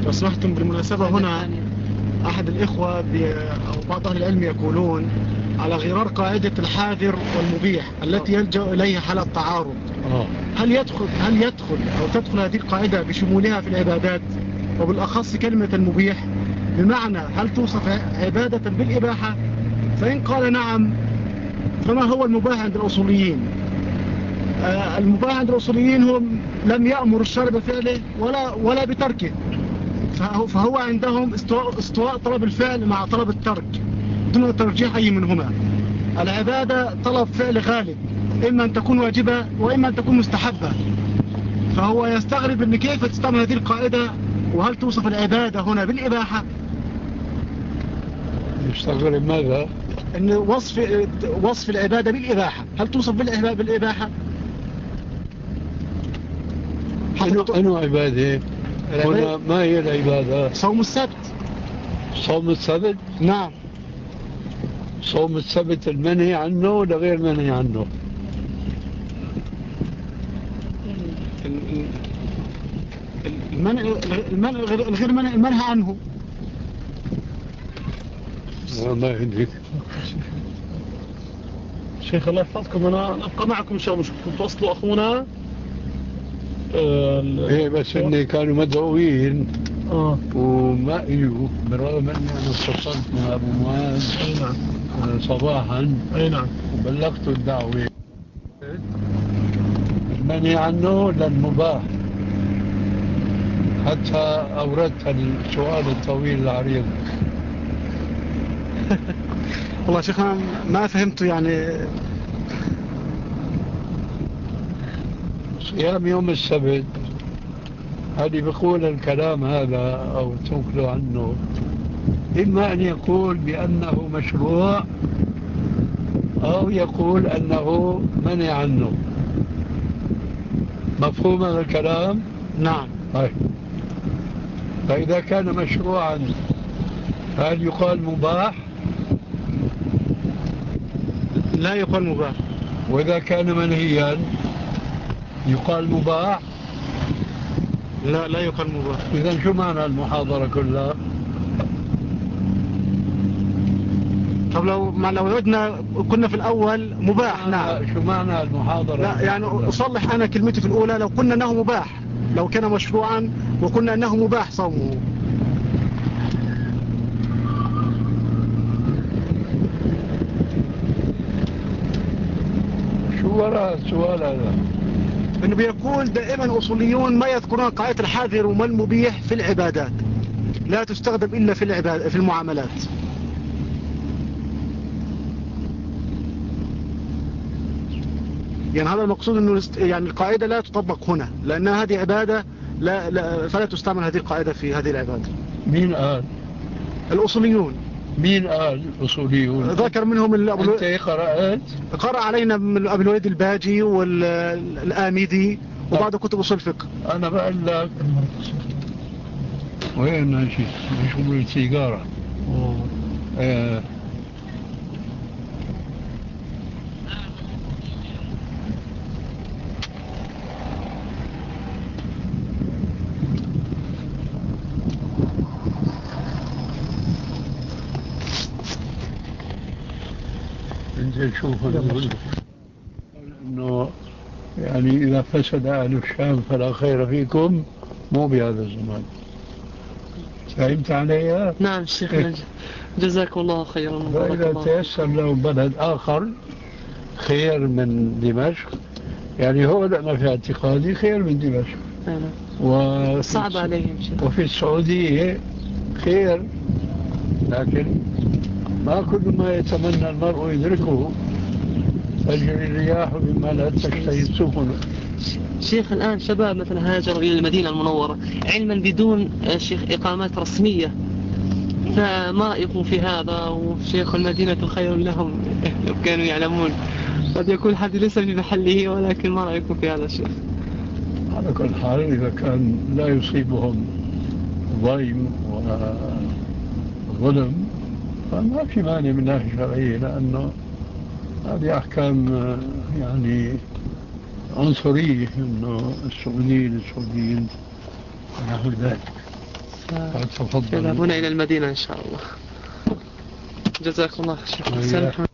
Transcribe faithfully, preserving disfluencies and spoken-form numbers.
لو سمحتم بالمناسبة هنا أحد الإخوة بي... أو بعض أهل العلم يقولون على غرار قاعدة الحاذر والمبيح التي يلجأ إليها حالة تعارض. هل يدخل هل يدخل أو تدخل هذه القاعدة بشمولها في العبادات وبالأخص كلمة المبيح؟ بمعنى هل توصف عبادة بالإباحة؟ فإن قال نعم فما هو المباح عند الأصوليين؟ آه المباح عند الأصوليين هو لم يأمر الشرع بفعله ولا ولا بتركه، فهو, فهو عندهم استواء, استواء طلب الفعل مع طلب الترك دون ترجيح أي منهما. العبادة طلب فعل غالب، إما أن تكون واجبة وإما أن تكون مستحبة، فهو يستغرب أن كيف تستعمل هذه القاعدة وهل توصف العبادة هنا بالإباحة؟ يستغرب ماذا؟ أن وصف, وصف العبادة بالإباحة هل توصف بالإباحة؟ أنه عبادة هنا ما هي العبادة؟ صوم السبت. صوم السبت؟ نعم. صوم السبت المنهي عنه ولا غير منهي عنه؟ المنهي غير منهي عنه. ما يدرك. شيخ الله يحفظكم، أنا أبقى معكم إن شاء الله، مش توصلوا أخونا. ايه بس اني كانوا مدعوين اه وما اجوا، بالرغم اني انا اتصلت مع ابو معاذ اي نعم صباحا اي نعم وبلغت الدعوه المنهي عنه للمباح، حتى اوردت السؤال الطويل العريض. والله شيخ انا ما فهمت يعني. صيام يوم السبت هذه بقول الكلام هذا أو تنقل عنه، إما أن يقول بأنه مشروع أو يقول أنه منع عنه. مفهوم هذا الكلام؟ نعم. طيب. فإذا كان مشروعا هل يقال مباح؟ لا يقال مباح. وإذا كان منهيا يقال مباح؟ لا لا يقال مباح. إذن شو معنى المحاضرة كلها؟ طب لو ما لو عدنا كنا في الأول مباح. نعم. شو معنى المحاضرة؟ لا يعني أصلح أنا كلمتي في الأولى، لو كنا أنه مباح، لو كان مشروعا وكنا أنه مباح صومه. شو وراء السؤال هذا؟ انه بيقول دائما اصوليون ما يذكرون قاعدة الحاذر وما المبيح في العبادات، لا تستخدم الا في العبادة في المعاملات. يعني هذا المقصود انه يعني القاعدة لا تطبق هنا لانها هذه عبادة، لا, لا فلا تستعمل هذه القاعدة في هذه العبادة. مين قال؟ الاصوليون. مين قال الاصوليون؟ ذكر منهم الأبو... انت قرأت؟ قرأ علينا من ابو الوليد الباجي والآمدي وبعض كتب اصول الفقه. انا بقول لك وين ماشي مشغول السيجاره. آه. انزل شوف انه يعني اذا فسد اهل الشام فلا خير فيكم، مو بهذا الزمان. فهمت علي؟ نعم الشيخ إيه؟ جزاكم الله خيرا. فإذا تيسر له بلد آخر خير من دمشق، يعني هو أنا في اعتقادي خير من دمشق. وفي صعب عليهم شيء. وفي السعودية خير، لكن ما كل ما يتمنى المرء يدركه. تجري الرياح بما لا تشتهي السفن. شيخ الآن شباب مثلا هاجروا إلى المدينة المنورة علما بدون شيخ إقامات رسمية، فما رأيكم في هذا؟ وشيخ المدينة خير لهم لو كانوا يعلمون. قد يكون حد ليس في محله، ولكن ما رأيكم في هذا الشيخ؟ على كل حال إذا كان لا يصيبهم ضيم وظلم فما في مانع من ناحية شرعية، لأنه هذه أحكام يعني عنصرية، إنه السعوديين السعوديين ونحو ذلك. تفضل. يذهبون إلى المدينة إن شاء الله. جزاكم الله خير.